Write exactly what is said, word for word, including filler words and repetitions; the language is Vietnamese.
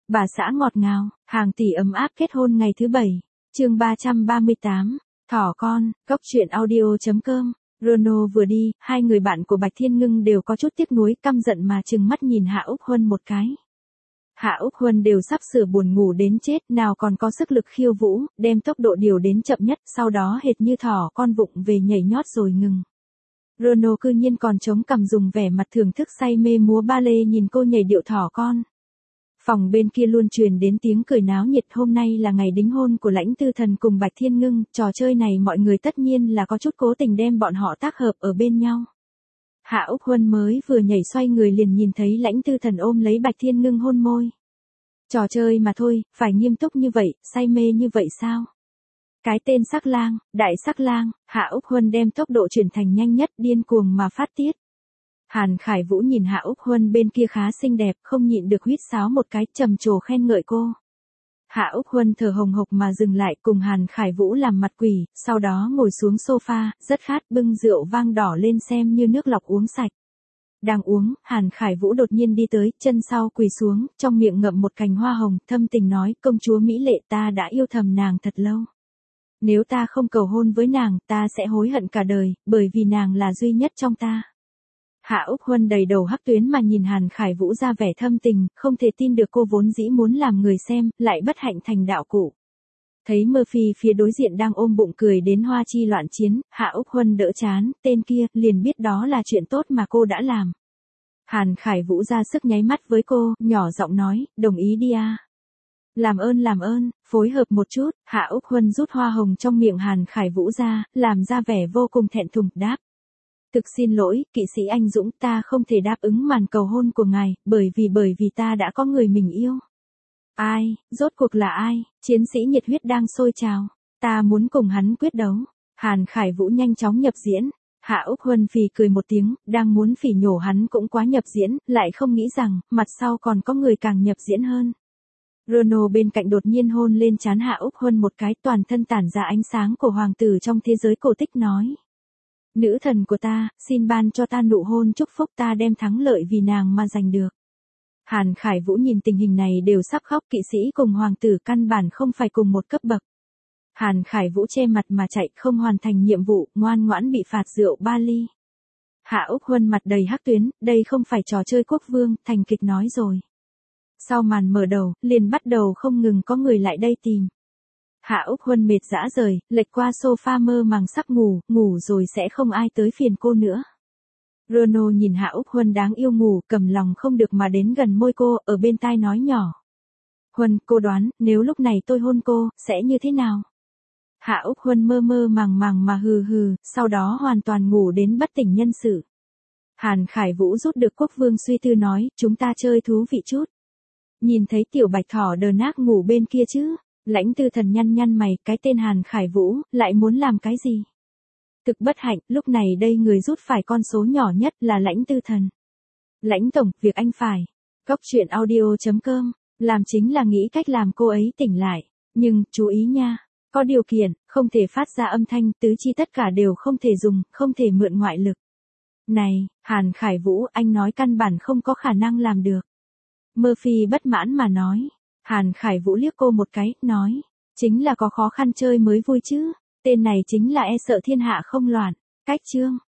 Bà xã ngọt ngào, hàng tỷ ấm áp kết hôn ngày thứ bảy. Chương ba trăm ba mươi tám, thỏ con, cốc truyện audio chấm com. Rono vừa đi, hai người bạn của Bạch Thiên Ngưng đều có chút tiếc nuối, căm giận mà trừng mắt nhìn Hạ Úc Huân một cái. Hạ Úc Huân đều sắp sửa buồn ngủ đến chết, nào còn có sức lực khiêu vũ, đem tốc độ điều đến chậm nhất, sau đó hệt như thỏ con vụng về nhảy nhót rồi ngừng. Rono cư nhiên còn chống cằm dùng vẻ mặt thưởng thức say mê múa ba lê nhìn cô nhảy điệu thỏ con. Phòng bên kia luôn truyền đến tiếng cười náo nhiệt, hôm nay là ngày đính hôn của Lãnh Tư Thần cùng Bạch Thiên Ngưng, trò chơi này mọi người tất nhiên là có chút cố tình đem bọn họ tác hợp ở bên nhau. Hạ Úc Huân mới vừa nhảy xoay người liền nhìn thấy Lãnh Tư Thần ôm lấy Bạch Thiên Ngưng hôn môi. Trò chơi mà thôi, phải nghiêm túc như vậy, say mê như vậy sao? Cái tên sắc lang, đại sắc lang, Hạ Úc Huân đem tốc độ chuyển thành nhanh nhất, điên cuồng mà phát tiết. Hàn Khải Vũ nhìn Hạ Úc Huân bên kia khá xinh đẹp, không nhịn được huýt sáo một cái, trầm trồ khen ngợi cô. Hạ Úc Huân thở hồng hộc mà dừng lại, cùng Hàn Khải Vũ làm mặt quỷ, sau đó ngồi xuống sofa, rất khát, bưng rượu vang đỏ lên xem như nước lọc uống sạch. Đang uống, Hàn Khải Vũ đột nhiên đi tới, chân sau quỳ xuống, trong miệng ngậm một cành hoa hồng, thâm tình nói, công chúa mỹ lệ, ta đã yêu thầm nàng thật lâu. Nếu ta không cầu hôn với nàng, ta sẽ hối hận cả đời, bởi vì nàng là duy nhất trong ta. Hạ Úc Huân đầy đầu hắc tuyến mà nhìn Hàn Khải Vũ ra vẻ thâm tình, không thể tin được cô vốn dĩ muốn làm người xem, lại bất hạnh thành đạo cụ. Thấy Murphy phía đối diện đang ôm bụng cười đến hoa chi loạn chiến, Hạ Úc Huân đỡ chán, tên kia, liền biết đó là chuyện tốt mà cô đã làm. Hàn Khải Vũ ra sức nháy mắt với cô, nhỏ giọng nói, đồng ý đi à. Làm ơn làm ơn, phối hợp một chút, Hạ Úc Huân rút hoa hồng trong miệng Hàn Khải Vũ ra, làm ra vẻ vô cùng thẹn thùng, đáp. Thực xin lỗi, kỵ sĩ anh dũng, ta không thể đáp ứng màn cầu hôn của ngài, bởi vì bởi vì ta đã có người mình yêu. Ai, rốt cuộc là ai? Chiến sĩ nhiệt huyết đang sôi trào. Ta muốn cùng hắn quyết đấu. Hàn Khải Vũ nhanh chóng nhập diễn. Hạ Úc Huân phì cười một tiếng, đang muốn phỉ nhổ hắn cũng quá nhập diễn, lại không nghĩ rằng, mặt sau còn có người càng nhập diễn hơn. Rono bên cạnh đột nhiên hôn lên trán Hạ Úc Huân một cái, toàn thân tản ra ánh sáng của hoàng tử trong thế giới cổ tích nói. Nữ thần của ta, xin ban cho ta nụ hôn chúc phúc, ta đem thắng lợi vì nàng mà giành được. Hàn Khải Vũ nhìn tình hình này đều sắp khóc, kỵ sĩ cùng hoàng tử căn bản không phải cùng một cấp bậc. Hàn Khải Vũ che mặt mà chạy, không hoàn thành nhiệm vụ, ngoan ngoãn bị phạt rượu ba ly. Hạ Úc Huân mặt đầy hắc tuyến, đây không phải trò chơi quốc vương, thành kịch nói rồi. Sau màn mở đầu, liền bắt đầu không ngừng có người lại đây tìm. Hạ Úc Huân mệt dã rời, lệch qua sofa mơ màng sắp ngủ, ngủ rồi sẽ không ai tới phiền cô nữa. Rono nhìn Hạ Úc Huân đáng yêu ngủ, cầm lòng không được mà đến gần môi cô, ở bên tai nói nhỏ. Huân, cô đoán, nếu lúc này tôi hôn cô, sẽ như thế nào? Hạ Úc Huân mơ mơ màng màng mà hừ hừ, sau đó hoàn toàn ngủ đến bất tỉnh nhân sự. Hàn Khải Vũ rút được quốc vương suy tư nói, chúng ta chơi thú vị chút. Nhìn thấy tiểu bạch thỏ đờ nác ngủ bên kia chứ? Lãnh Tư Thần nhăn nhăn mày, cái tên Hàn Khải Vũ, lại muốn làm cái gì? Thực bất hạnh, lúc này đây người rút phải con số nhỏ nhất là Lãnh Tư Thần. Lãnh tổng, việc anh phải. Cốc truyện audio chấm com, làm chính là nghĩ cách làm cô ấy tỉnh lại. Nhưng, chú ý nha, có điều kiện, không thể phát ra âm thanh, tứ chi tất cả đều không thể dùng, không thể mượn ngoại lực. Này, Hàn Khải Vũ, anh nói căn bản không có khả năng làm được. Murphy bất mãn mà nói. Hàn Khải Vũ liếc cô một cái, nói, chính là có khó khăn chơi mới vui chứ, tên này chính là e sợ thiên hạ không loạn, cách chương.